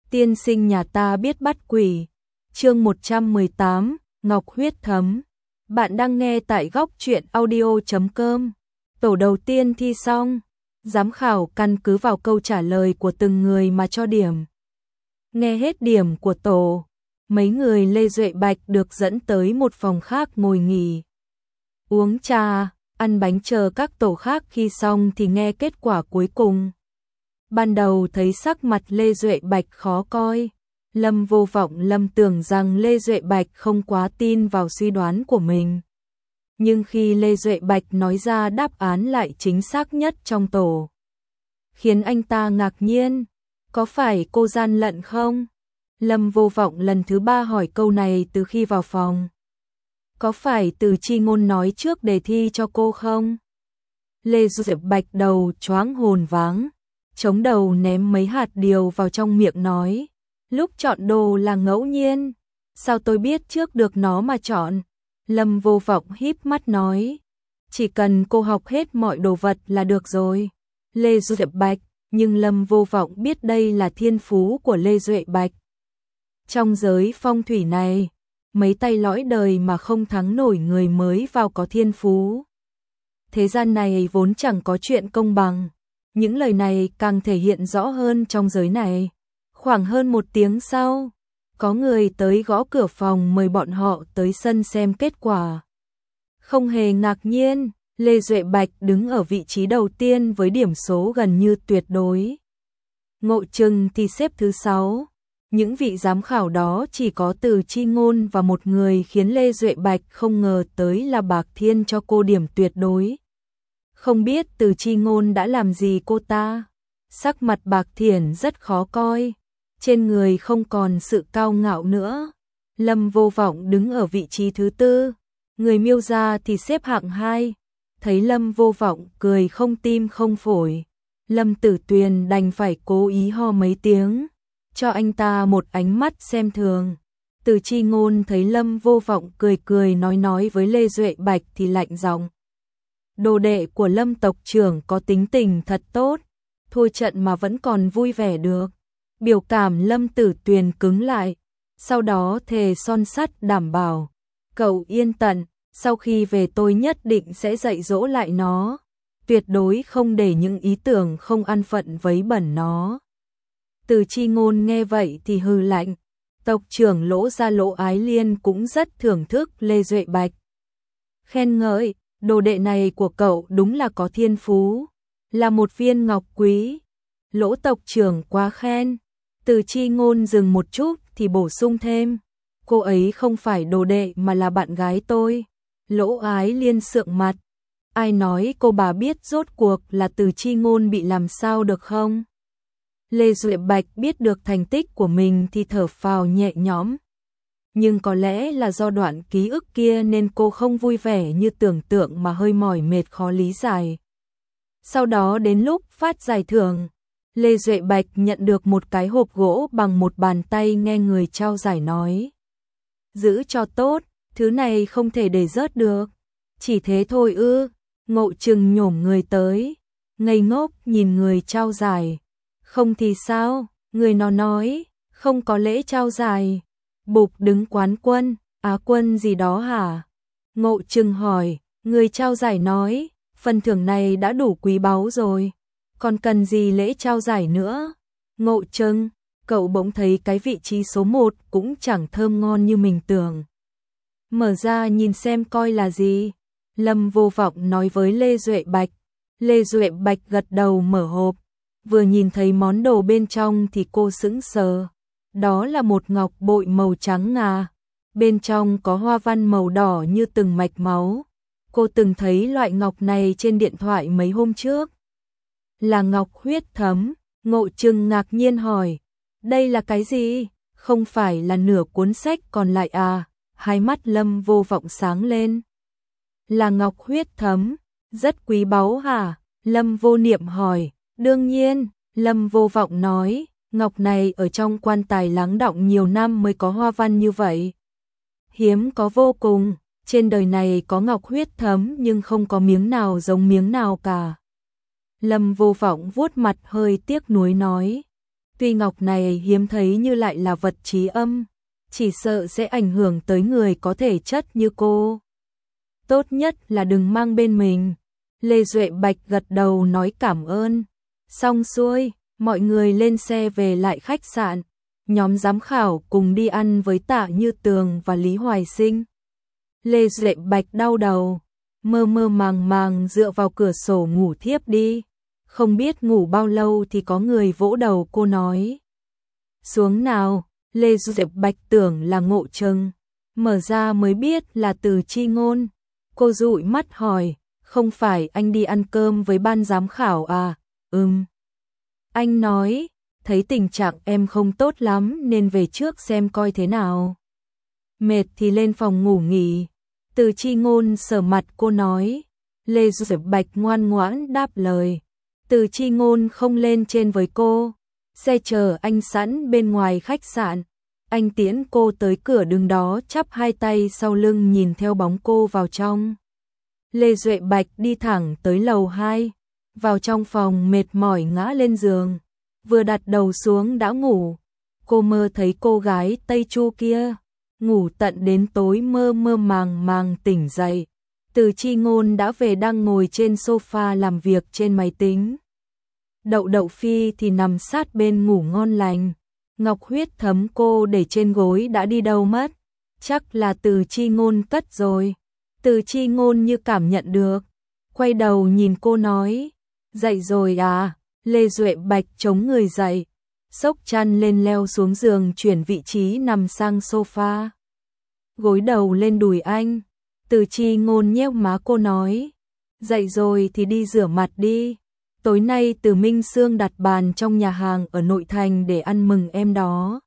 Tiên sinh nhà ta biết bắt quỷ. Chương 118, Ngọc huyết thấm. Bạn đang nghe tại góc truyện audio.com. Tổ đầu tiên thi xong, giám khảo căn cứ vào câu trả lời của từng người mà cho điểm. Nghe hết điểm của tổ, mấy người Lê Duệ Bạch được dẫn tới một phòng khác ngồi nghỉ. Uống trà, ăn bánh chờ các tổ khác khi xong thì nghe kết quả cuối cùng. Ban đầu thấy sắc mặt Lê Duệ Bạch khó coi, Lâm Vô Vọng lầm tưởng rằng Lê Duệ Bạch không quá tin vào suy đoán của mình. Nhưng khi Lê Duệ Bạch nói ra đáp án lại chính xác nhất trong tổ, khiến anh ta ngạc nhiên, có phải cô gian lận không? Lâm Vô Vọng lần thứ 3 hỏi câu này từ khi vào phòng. Có phải Từ Chi Ngôn nói trước đề thi cho cô không? Lê Duệ Bạch đầu choáng hồn váng, chống đầu ném mấy hạt điều vào trong miệng nói, lúc chọn đồ là ngẫu nhiên, sao tôi biết trước được nó mà chọn? Lâm Vô Vọng híp mắt nói, chỉ cần cô học hết mọi đồ vật là được rồi. Lê Duệ Bạch, nhưng Lâm Vô Vọng biết đây là thiên phú của Lê Duệ Bạch. Trong giới phong thủy này, mấy tay lõi đời mà không thắng nổi người mới vào có thiên phú. Thế gian này vốn chẳng có chuyện công bằng. Những lời này càng thể hiện rõ hơn trong giới này. Khoảng hơn 1 tiếng sau, có người tới gõ cửa phòng mời bọn họ tới sân xem kết quả. Không hề ngạc nhiên, Lê Duệ Bạch đứng ở vị trí đầu tiên với điểm số gần như tuyệt đối. Ngộ Trừng thì xếp thứ 6. Những vị giám khảo đó chỉ có Từ Chi Ngôn và một người khiến Lê Duệ Bạch không ngờ tới là Bạc Thiên cho cô điểm tuyệt đối. Không biết Từ Chi Ngôn đã làm gì cô ta. Sắc mặt Bạc Thiển rất khó coi, trên người không còn sự cao ngạo nữa. Lâm Vô Vọng đứng ở vị trí thứ 4, người Miêu gia thì xếp hạng 2. Thấy Lâm Vô Vọng cười không tim không phổi, Lâm Tử Tuyền đành phải cố ý ho mấy tiếng, cho anh ta một ánh mắt xem thường. Từ Chi Ngôn thấy Lâm Vô Vọng cười cười nói với Lê Duệ Bạch thì lạnh giọng. Đồ đệ của Lâm tộc trưởng có tính tình thật tốt, thua trận mà vẫn còn vui vẻ được. Biểu cảm Lâm Tử Tuyền cứng lại, sau đó thề son sắt đảm bảo, cậu yên tận, sau khi về tôi nhất định sẽ dạy dỗ lại nó, tuyệt đối không để những ý tưởng không an phận vấy bẩn nó. Từ Chi Ngôn nghe vậy thì hừ lạnh, tộc trưởng Lỗ gia Lỗ Ái Liên cũng rất thưởng thức Lê Duệ Bạch. Khen ngợi, đồ đệ này của cậu đúng là có thiên phú, là một viên ngọc quý. Lỗ tộc trưởng quá khen. Từ Chi Ngôn dừng một chút thì bổ sung thêm, cô ấy không phải đồ đệ mà là bạn gái tôi. Lỗ Ái Liên sượng mặt, ai nói cô bà biết rốt cuộc là Từ Chi Ngôn bị làm sao được không? Lê Duệ Bạch biết được thành tích của mình thì thở phào nhẹ nhõm. Nhưng có lẽ là do đoạn ký ức kia nên cô không vui vẻ như tưởng tượng mà hơi mỏi mệt khó lý giải. Sau đó đến lúc phát giải thưởng, Lê Duệ Bạch nhận được một cái hộp gỗ bằng một bàn tay nghe người trao giải nói. Giữ cho tốt, thứ này không thể để rớt được. Chỉ thế thôi ư? Ngộ Trừng nhổm người tới, ngây ngốc nhìn người trao giải. Không thì sao? Người nó nói, không có lễ trao giải. Bụp đứng quán quân, á quân gì đó hả? Ngộ Trừng hỏi, người trao giải nói, phần thưởng này đã đủ quý báu rồi, còn cần gì lễ trao giải nữa? Ngộ Trừng, cậu bỗng thấy cái vị trí số 1 cũng chẳng thơm ngon như mình tưởng. Mở ra nhìn xem coi là gì. Lâm Vô Vọng nói với Lê Duệ Bạch. Lê Duệ Bạch gật đầu mở hộp, vừa nhìn thấy món đồ bên trong thì cô sững sờ. Đó là một ngọc bội màu trắng ngà, bên trong có hoa văn màu đỏ như từng mạch máu. Cô từng thấy loại ngọc này trên điện thoại mấy hôm trước. Là ngọc huyết thấm. Ngộ Trừng ngạc nhiên hỏi, đây là cái gì? Không phải là nửa cuốn sách còn lại à? Hai mắt Lâm Vô Vọng sáng lên. Là ngọc huyết thấm, rất quý báu hả? Lâm Vô Niệm hỏi. Đương nhiên, Lâm Vô Vọng nói, ngọc này ở trong quan tài lắng đọng nhiều năm mới có hoa văn như vậy. Hiếm có vô cùng, trên đời này có ngọc huyết thấm nhưng không có miếng nào giống miếng nào cả. Lâm Vô Vọng vuốt mặt hơi tiếc nuối nói, Tuy ngọc này hiếm thấy như lại là vật trí âm, chỉ sợ sẽ ảnh hưởng tới người có thể chất như cô. Tốt nhất là đừng mang bên mình. Lê Duệ Bạch gật đầu nói cảm ơn. Xong xuôi, mọi người lên xe về lại khách sạn. Nhóm giám khảo cùng đi ăn với Tạ Như Tường và Lý Hoài Sinh. Lê Duệ Bạch đau đầu, mơ mơ màng màng dựa vào cửa sổ ngủ thiếp đi. Không biết ngủ bao lâu thì có người vỗ đầu cô nói. Xuống nào, Lê Duệ Bạch tưởng là Ngộ Trừng. Mở ra mới biết là Từ Chi Ngôn. Cô dụi mắt hỏi, không phải anh đi ăn cơm với ban giám khảo à? Anh nói, thấy tình trạng em không tốt lắm nên về trước xem coi thế nào. Mệt thì lên phòng ngủ nghỉ. Từ Chi Ngôn sờ mặt cô nói. Lê Duệ Bạch ngoan ngoãn đáp lời. Từ Chi Ngôn không lên trên với cô. Xe chờ anh sẵn bên ngoài khách sạn. Anh tiễn cô tới cửa đứng đó chắp hai tay sau lưng nhìn theo bóng cô vào trong. Lê Duệ Bạch đi thẳng tới lầu 2. Vào trong phòng mệt mỏi ngã lên giường. Vừa đặt đầu xuống đã ngủ. Cô mơ thấy cô gái Tây Chu kia. Ngủ tận đến tối mơ mơ màng màng tỉnh dậy. Từ Chi Ngôn đã về đang ngồi trên sofa làm việc trên máy tính. Đậu Phi thì nằm sát bên ngủ ngon lành. Ngọc Huyết Thấm cô để trên gối đã đi đâu mất. Chắc là Từ Chi Ngôn cất rồi. Từ Chi Ngôn như cảm nhận được. Quay đầu nhìn cô nói. Dậy rồi à? Lê Duệ Bạch chống người dậy. Xốc chăn lên leo xuống giường chuyển vị trí nằm sang sofa. Gối đầu lên đùi anh. Từ Chi Ngôn nhéo má cô nói. Dậy rồi thì đi rửa mặt đi. Tối nay Từ Minh Sương đặt bàn trong nhà hàng ở nội thành để ăn mừng em đó.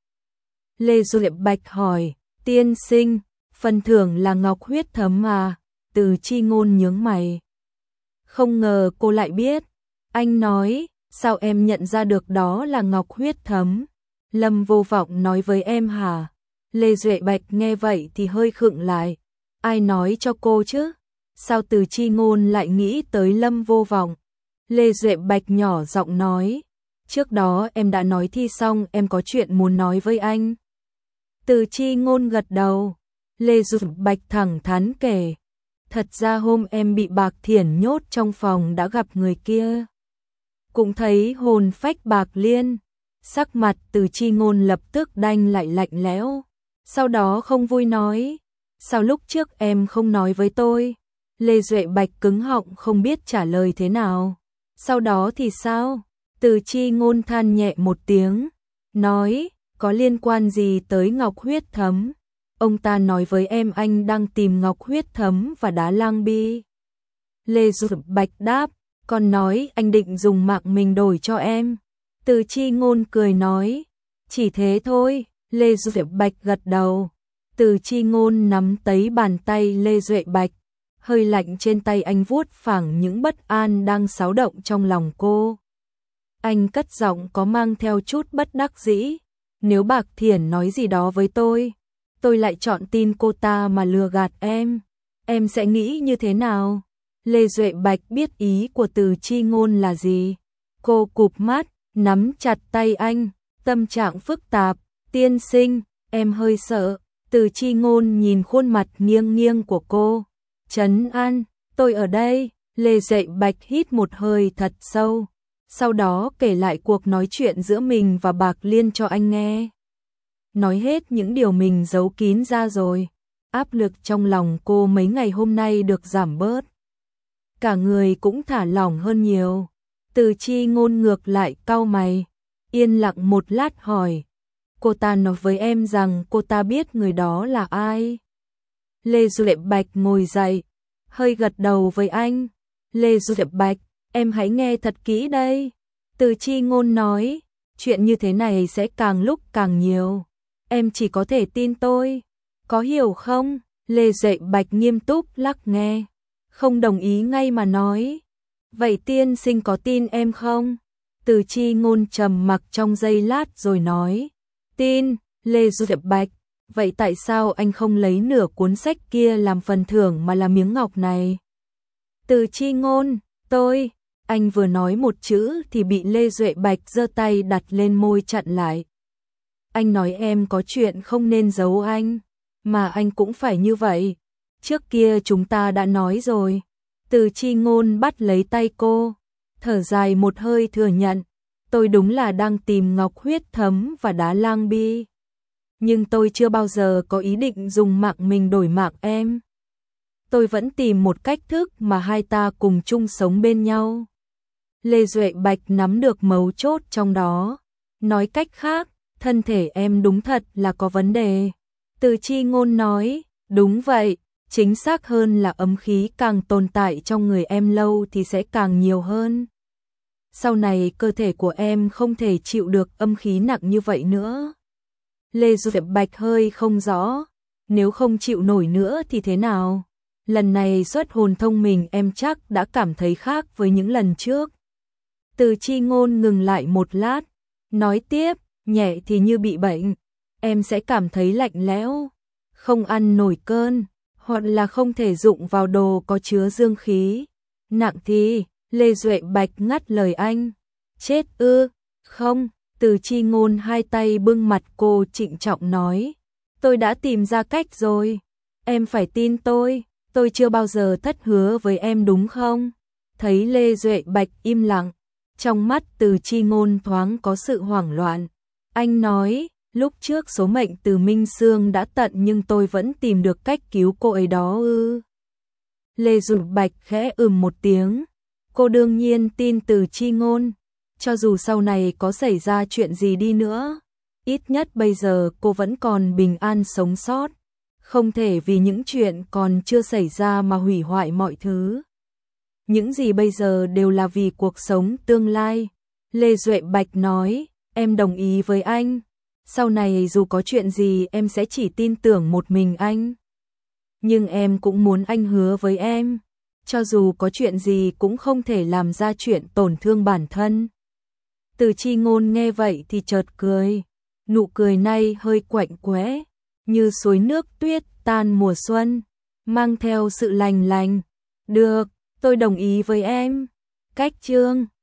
Lê Duệ Bạch hỏi. Tiên sinh, phần thưởng là Ngọc Huyết Thấm à? Từ Chi Ngôn nhướng mày. Không ngờ cô lại biết. Anh nói. Sao em nhận ra được đó là Ngọc Huyết Thấm? Lâm Vô Vọng nói với em hả? Lê Duệ Bạch nghe vậy thì hơi khựng lại. Ai nói cho cô chứ? Sao Từ Chi Ngôn lại nghĩ tới Lâm Vô Vọng? Lê Duệ Bạch nhỏ giọng nói. Trước đó em đã nói thi xong em có chuyện muốn nói với anh. Từ Chi Ngôn gật đầu. Lê Duệ Bạch thẳng thắn kể. Thật ra hôm em bị Bạc Thiển nhốt trong phòng đã gặp người kia. Cũng thấy hồn phách bạc liên. Sắc mặt Từ Chi Ngôn lập tức đanh lại lạnh lẽo. Sau đó không vui nói. Sao lúc trước em không nói với tôi? Lê Duệ Bạch cứng họng không biết trả lời thế nào. Sau đó thì sao? Từ Chi Ngôn than nhẹ một tiếng. Nói, có liên quan gì tới Ngọc Huyết Thấm? Ông ta nói với em anh đang tìm Ngọc Huyết Thấm và đá lang bi. Lê Duệ Bạch đáp. Còn nói anh định dùng mạng mình đổi cho em. Từ Chi Ngôn cười nói. Chỉ thế thôi. Lê Duệ Bạch gật đầu. Từ Chi Ngôn nắm lấy bàn tay Lê Duệ Bạch. Hơi lạnh trên tay anh vuốt phẳng những bất an đang xáo động trong lòng cô. Anh cất giọng có mang theo chút bất đắc dĩ. Nếu Bạc Thiển nói gì đó với tôi lại chọn tin cô ta mà lừa gạt em sẽ nghĩ như thế nào? Lê Duệ Bạch biết ý của Từ Chi Ngôn là gì. Cô cụp mắt, nắm chặt tay anh, tâm trạng phức tạp. Tiên sinh, em hơi sợ. Từ Chi Ngôn nhìn khuôn mặt nghiêng nghiêng của cô. Trấn an, tôi ở đây. Lê Duệ Bạch hít một hơi thật sâu. Sau đó kể lại cuộc nói chuyện giữa mình và Bạc Liên cho anh nghe. Nói hết những điều mình giấu kín ra rồi. Áp lực trong lòng cô mấy ngày hôm nay được giảm bớt. Cả người cũng thả lỏng hơn nhiều. Từ Chi Ngôn ngược lại cau mày. Yên lặng một lát hỏi. Cô ta nói với em rằng cô ta biết người đó là ai? Lê Duệ Bạch ngồi dậy. Hơi gật đầu với anh. Lê Duệ Bạch, em hãy nghe thật kỹ đây. Từ Chi Ngôn nói. Chuyện như thế này sẽ càng lúc càng nhiều. Em chỉ có thể tin tôi. Có hiểu không? Lê Duệ Bạch nghiêm túc lắc nghe. Không đồng ý ngay mà nói. Vậy tiên sinh có tin em không? Từ Chi Ngôn trầm mặc trong giây lát rồi nói. Tin. Lê Duệ Bạch. Vậy tại sao anh không lấy nửa cuốn sách kia làm phần thưởng mà là miếng ngọc này? Từ Chi Ngôn. Anh vừa nói một chữ thì bị Lê Duệ Bạch giơ tay đặt lên môi chặn lại. Anh nói em có chuyện không nên giấu anh, mà anh cũng phải như vậy. Trước kia chúng ta đã nói rồi. Từ Chi Ngôn bắt lấy tay cô, thở dài một hơi thừa nhận. Tôi đúng là đang tìm ngọc huyết thấm và đá lang bi. Nhưng tôi chưa bao giờ có ý định dùng mạng mình đổi mạng em. Tôi vẫn tìm một cách thức mà hai ta cùng chung sống bên nhau. Lê Duệ Bạch nắm được mấu chốt trong đó. Nói cách khác, thân thể em đúng thật là có vấn đề. Từ Chi Ngôn nói, đúng vậy, chính xác hơn là ấm khí càng tồn tại trong người em lâu thì sẽ càng nhiều hơn. Sau này cơ thể của em không thể chịu được âm khí nặng như vậy nữa. Lê Duệ Bạch hơi không rõ, nếu không chịu nổi nữa thì thế nào? Lần này xuất hồn thông mình em chắc đã cảm thấy khác với những lần trước. Từ Chi Ngôn ngừng lại một lát, nói tiếp, nhẹ thì như bị bệnh, em sẽ cảm thấy lạnh lẽo, không ăn nổi cơn, hoặc là không thể dụng vào đồ có chứa dương khí. Nặng thì, Lê Duệ Bạch ngắt lời anh, chết ư, không, Từ Chi Ngôn hai tay bưng mặt cô trịnh trọng nói, tôi đã tìm ra cách rồi, em phải tin tôi chưa bao giờ thất hứa với em đúng không? Thấy Lê Duệ Bạch im lặng, trong mắt Từ Chi Ngôn thoáng có sự hoảng loạn. Anh nói, lúc trước số mệnh từ Minh Sương đã tận nhưng tôi vẫn tìm được cách cứu cô ấy đó ư. Lê Duệ Bạch khẽ một tiếng, cô đương nhiên tin Từ Chi Ngôn, cho dù sau này có xảy ra chuyện gì đi nữa, ít nhất bây giờ cô vẫn còn bình an sống sót, không thể vì những chuyện còn chưa xảy ra mà hủy hoại mọi thứ. Những gì bây giờ đều là vì cuộc sống tương lai. Lê Duệ Bạch nói, em đồng ý với anh. Sau này dù có chuyện gì em sẽ chỉ tin tưởng một mình anh. Nhưng em cũng muốn anh hứa với em, cho dù có chuyện gì cũng không thể làm ra chuyện tổn thương bản thân. Từ Chi Ngôn nghe vậy thì chợt cười. Nụ cười này hơi quạnh quẽ, như suối nước tuyết tan mùa xuân, mang theo sự lành lành. Được, tôi đồng ý với em. Cách chương